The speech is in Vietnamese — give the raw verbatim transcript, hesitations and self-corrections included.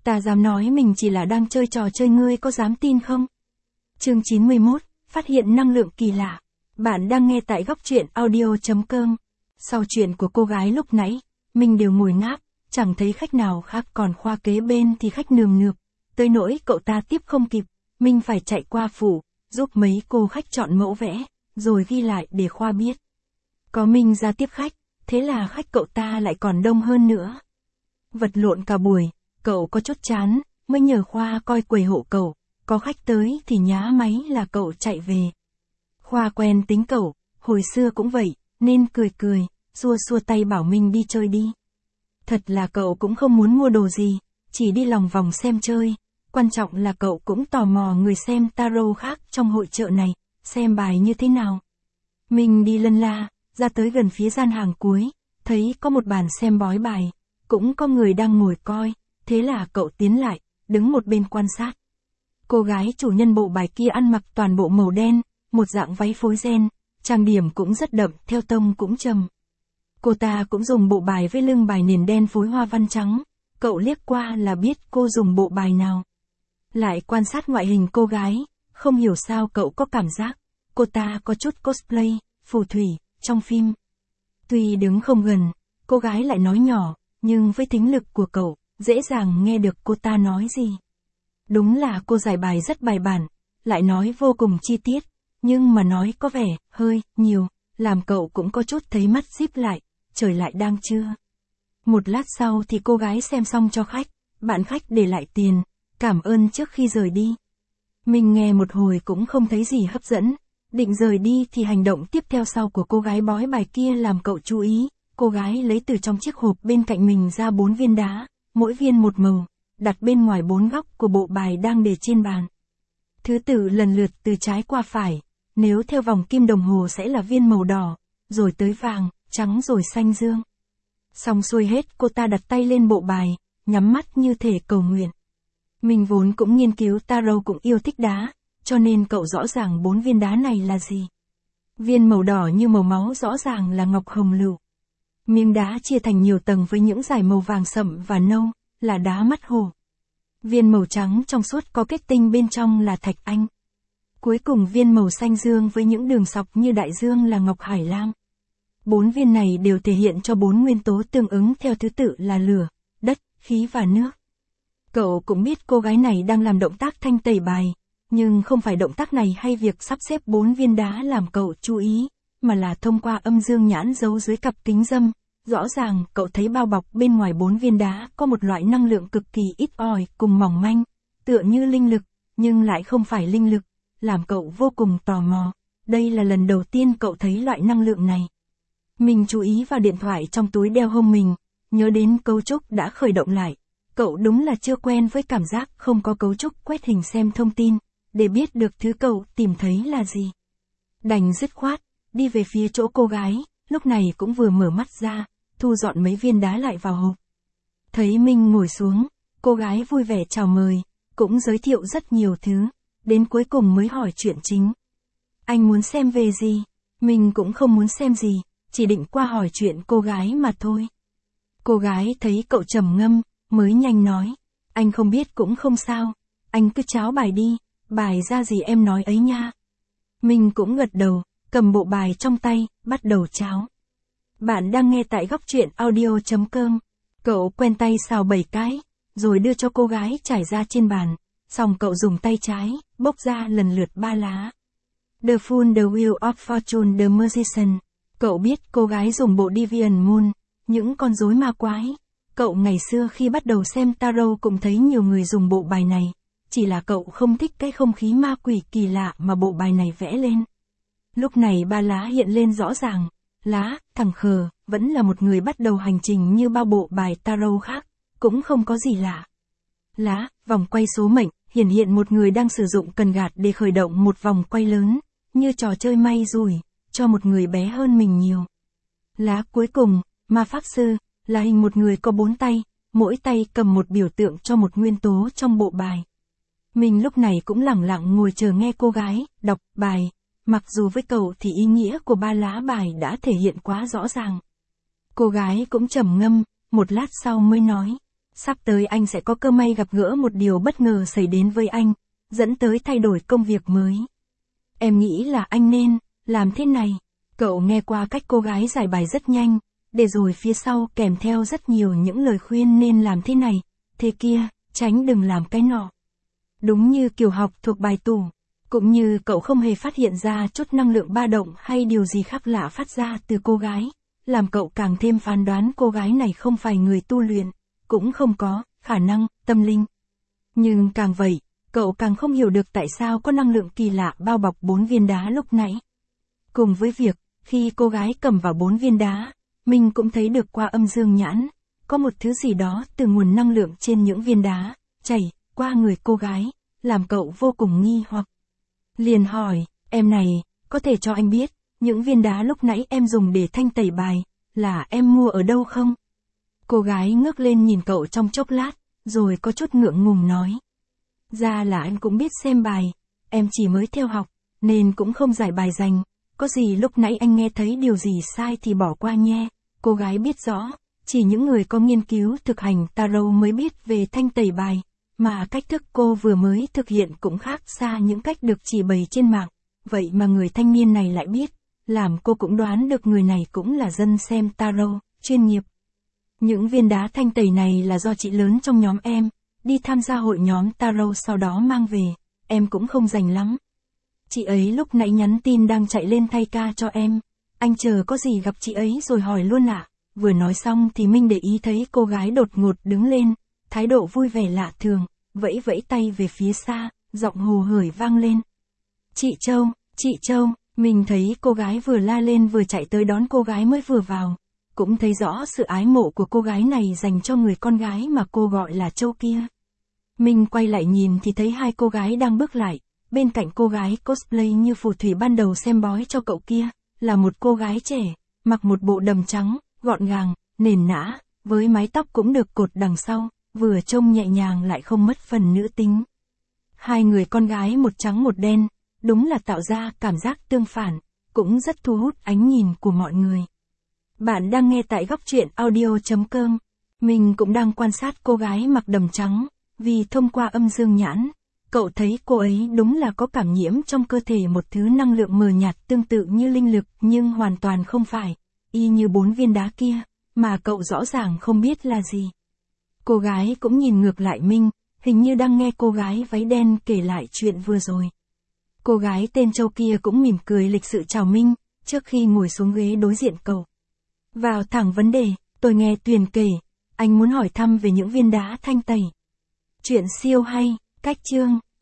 Ta dám nói mình chỉ là đang chơi trò chơi, ngươi có dám tin không? Chương chín mươi mốt, phát hiện năng lượng kỳ lạ. Bạn đang nghe tại góc truyện audio chấm com. Sau chuyện của cô gái lúc nãy, mình đều ngồi ngáp, chẳng thấy khách nào khác, còn khoa kế bên thì khách nườm nượp. Tới nỗi cậu ta tiếp không kịp, mình phải chạy qua phủ, giúp mấy cô khách chọn mẫu vẽ, rồi ghi lại để khoa biết. Có mình ra tiếp khách, thế là khách cậu ta lại còn đông hơn nữa. Vật lộn cả buổi, cậu có chút chán, mới nhờ Khoa coi quầy hộ cậu, có khách tới thì nhá máy là cậu chạy về. Khoa quen tính cậu, hồi xưa cũng vậy, nên cười cười, xua xua tay bảo mình đi chơi đi. Thật là cậu cũng không muốn mua đồ gì, chỉ đi lòng vòng xem chơi, quan trọng là cậu cũng tò mò người xem tarot khác trong hội chợ này, xem bài như thế nào. Mình đi lân la, ra tới gần phía gian hàng cuối, thấy có một bàn xem bói bài, cũng có người đang ngồi coi, thế là cậu tiến lại, đứng một bên quan sát. Cô gái chủ nhân bộ bài kia ăn mặc toàn bộ màu đen, một dạng váy phối ren, trang điểm cũng rất đậm, theo tông cũng trầm. Cô ta cũng dùng bộ bài với lưng bài nền đen phối hoa văn trắng, cậu liếc qua là biết cô dùng bộ bài nào. Lại quan sát ngoại hình cô gái, không hiểu sao cậu có cảm giác, cô ta có chút cosplay, phù thủy, trong phim. Tuy đứng không gần, cô gái lại nói nhỏ, nhưng với thính lực của cậu, dễ dàng nghe được cô ta nói gì. Đúng là cô giải bài rất bài bản, lại nói vô cùng chi tiết, nhưng mà nói có vẻ hơi nhiều, làm cậu cũng có chút thấy mắt díp lại, trời lại đang trưa. Một lát sau thì cô gái xem xong cho khách, bạn khách để lại tiền, cảm ơn trước khi rời đi. Mình nghe một hồi cũng không thấy gì hấp dẫn, định rời đi thì hành động tiếp theo sau của cô gái bói bài kia làm cậu chú ý. Cô gái lấy từ trong chiếc hộp bên cạnh mình ra bốn viên đá, mỗi viên một màu, đặt bên ngoài bốn góc của bộ bài đang để trên bàn. Thứ tự lần lượt từ trái qua phải, nếu theo vòng kim đồng hồ sẽ là viên màu đỏ, rồi tới vàng, trắng rồi xanh dương. Xong xuôi hết, cô ta đặt tay lên bộ bài, nhắm mắt như thể cầu nguyện. Mình vốn cũng nghiên cứu tarot, cũng yêu thích đá, cho nên cậu rõ ràng bốn viên đá này là gì. Viên màu đỏ như màu máu rõ ràng là ngọc hồng lựu. Miếng đá chia thành nhiều tầng với những dải màu vàng sậm và nâu, là đá mắt hổ. Viên màu trắng trong suốt có kết tinh bên trong là thạch anh. Cuối cùng viên màu xanh dương với những đường sọc như đại dương là ngọc hải lam. Bốn viên này đều thể hiện cho bốn nguyên tố tương ứng theo thứ tự là lửa, đất, khí và nước. Cậu cũng biết cô gái này đang làm động tác thanh tẩy bài, nhưng không phải động tác này hay việc sắp xếp bốn viên đá làm cậu chú ý, mà là thông qua âm dương nhãn giấu dưới cặp kính râm. Rõ ràng cậu thấy bao bọc bên ngoài bốn viên đá có một loại năng lượng cực kỳ ít ỏi cùng mỏng manh, tựa như linh lực, nhưng lại không phải linh lực, làm cậu vô cùng tò mò. Đây là lần đầu tiên cậu thấy loại năng lượng này. Mình chú ý vào điện thoại trong túi đeo hông mình, nhớ đến cấu trúc đã khởi động lại. Cậu đúng là chưa quen với cảm giác không có cấu trúc quét hình xem thông tin, để biết được thứ cậu tìm thấy là gì. Đành dứt khoát, đi về phía chỗ cô gái, lúc này cũng vừa mở mắt ra, thu dọn mấy viên đá lại vào hộp. Thấy mình ngồi xuống, cô gái vui vẻ chào mời, cũng giới thiệu rất nhiều thứ, đến cuối cùng mới hỏi chuyện chính. Anh muốn xem về gì? Mình cũng không muốn xem gì, chỉ định qua hỏi chuyện cô gái mà thôi. Cô gái thấy cậu trầm ngâm, mới nhanh nói, anh không biết cũng không sao, anh cứ cháo bài đi, bài ra gì em nói ấy nha. Mình cũng gật đầu, cầm bộ bài trong tay, bắt đầu cháo. Bạn đang nghe tại góc truyện audio chấm com. Cậu quen tay xào bảy cái, rồi đưa cho cô gái trải ra trên bàn. Xong cậu dùng tay trái, bốc ra lần lượt ba lá. The Fool, The Wheel of Fortune, The Magician. Cậu biết cô gái dùng bộ Deviant Moon, những con rối ma quái. Cậu ngày xưa khi bắt đầu xem tarot cũng thấy nhiều người dùng bộ bài này. Chỉ là cậu không thích cái không khí ma quỷ kỳ lạ mà bộ bài này vẽ lên. Lúc này ba lá hiện lên rõ ràng. Lá, thằng khờ, vẫn là một người bắt đầu hành trình như bao bộ bài tarot khác, cũng không có gì lạ. Lá, vòng quay số mệnh, hiển hiện một người đang sử dụng cần gạt để khởi động một vòng quay lớn, như trò chơi may rủi, cho một người bé hơn mình nhiều. Lá cuối cùng, ma pháp sư, là hình một người có bốn tay, mỗi tay cầm một biểu tượng cho một nguyên tố trong bộ bài. Mình lúc này cũng lẳng lặng ngồi chờ nghe cô gái đọc bài. Mặc dù với cậu thì ý nghĩa của ba lá bài đã thể hiện quá rõ ràng. Cô gái cũng trầm ngâm, một lát sau mới nói, Sắp tới anh sẽ có cơ may gặp gỡ một điều bất ngờ xảy đến với anh, dẫn tới thay đổi công việc mới. Em nghĩ là anh nên làm thế này. Cậu nghe qua cách cô gái giải bài rất nhanh, để rồi phía sau kèm theo rất nhiều những lời khuyên nên làm thế này, thế kia, tránh đừng làm cái nọ. Đúng như kiểu học thuộc bài tủ, cũng như cậu không hề phát hiện ra chút năng lượng ba động hay điều gì khác lạ phát ra từ cô gái, làm cậu càng thêm phán đoán cô gái này không phải người tu luyện, cũng không có khả năng tâm linh. Nhưng càng vậy, cậu càng không hiểu được tại sao có năng lượng kỳ lạ bao bọc bốn viên đá lúc nãy. Cùng với việc, khi cô gái cầm vào bốn viên đá, mình cũng thấy được qua âm dương nhãn, có một thứ gì đó từ nguồn năng lượng trên những viên đá, chảy qua người cô gái, làm cậu vô cùng nghi hoặc. Liền hỏi, em này, có thể cho anh biết, những viên đá lúc nãy em dùng để thanh tẩy bài, là em mua ở đâu không? Cô gái ngước lên nhìn cậu trong chốc lát, rồi có chút ngượng ngùng nói. Ra là anh cũng biết xem bài, em chỉ mới theo học, nên cũng không giải bài dành, có gì lúc nãy anh nghe thấy điều gì sai thì bỏ qua nhé. Cô gái biết rõ, chỉ những người có nghiên cứu thực hành tarot mới biết về thanh tẩy bài, mà cách thức cô vừa mới thực hiện cũng khác xa những cách được chỉ bày trên mạng, vậy mà người thanh niên này lại biết, làm cô cũng đoán được người này cũng là dân xem tarot, chuyên nghiệp. Những viên đá thanh tẩy này là do chị lớn trong nhóm em, đi tham gia hội nhóm tarot sau đó mang về, em cũng không rành lắm. Chị ấy lúc nãy nhắn tin đang chạy lên thay ca cho em, anh chờ có gì gặp chị ấy rồi hỏi luôn ạ. Vừa nói xong thì Minh để ý thấy cô gái đột ngột đứng lên, thái độ vui vẻ lạ thường, vẫy vẫy tay về phía xa, giọng hồ hởi vang lên. Chị Châu, chị Châu, mình thấy cô gái vừa la lên vừa chạy tới đón cô gái mới vừa vào, cũng thấy rõ sự ái mộ của cô gái này dành cho người con gái mà cô gọi là Châu kia. Mình quay lại nhìn thì thấy hai cô gái đang bước lại, bên cạnh cô gái cosplay như phù thủy ban đầu xem bói cho cậu kia, là một cô gái trẻ, mặc một bộ đầm trắng, gọn gàng, nền nã, với mái tóc cũng được cột đằng sau, vừa trông nhẹ nhàng lại không mất phần nữ tính. Hai người con gái một trắng một đen, đúng là tạo ra cảm giác tương phản, cũng rất thu hút ánh nhìn của mọi người. Bạn đang nghe tại góc truyện audio chấm com. Mình cũng đang quan sát cô gái mặc đầm trắng, vì thông qua âm dương nhãn, cậu thấy cô ấy đúng là có cảm nhiễm trong cơ thể một thứ năng lượng mờ nhạt tương tự như linh lực nhưng hoàn toàn không phải, y như bốn viên đá kia, mà cậu rõ ràng không biết là gì. Cô gái cũng nhìn ngược lại Minh, hình như đang nghe cô gái váy đen kể lại chuyện vừa rồi. Cô gái tên Châu kia cũng mỉm cười lịch sự chào Minh, trước khi ngồi xuống ghế đối diện cậu. Vào thẳng vấn đề, tôi nghe Tuyền kể, anh muốn hỏi thăm về những viên đá thanh tẩy. Chuyện siêu hay, cách chương.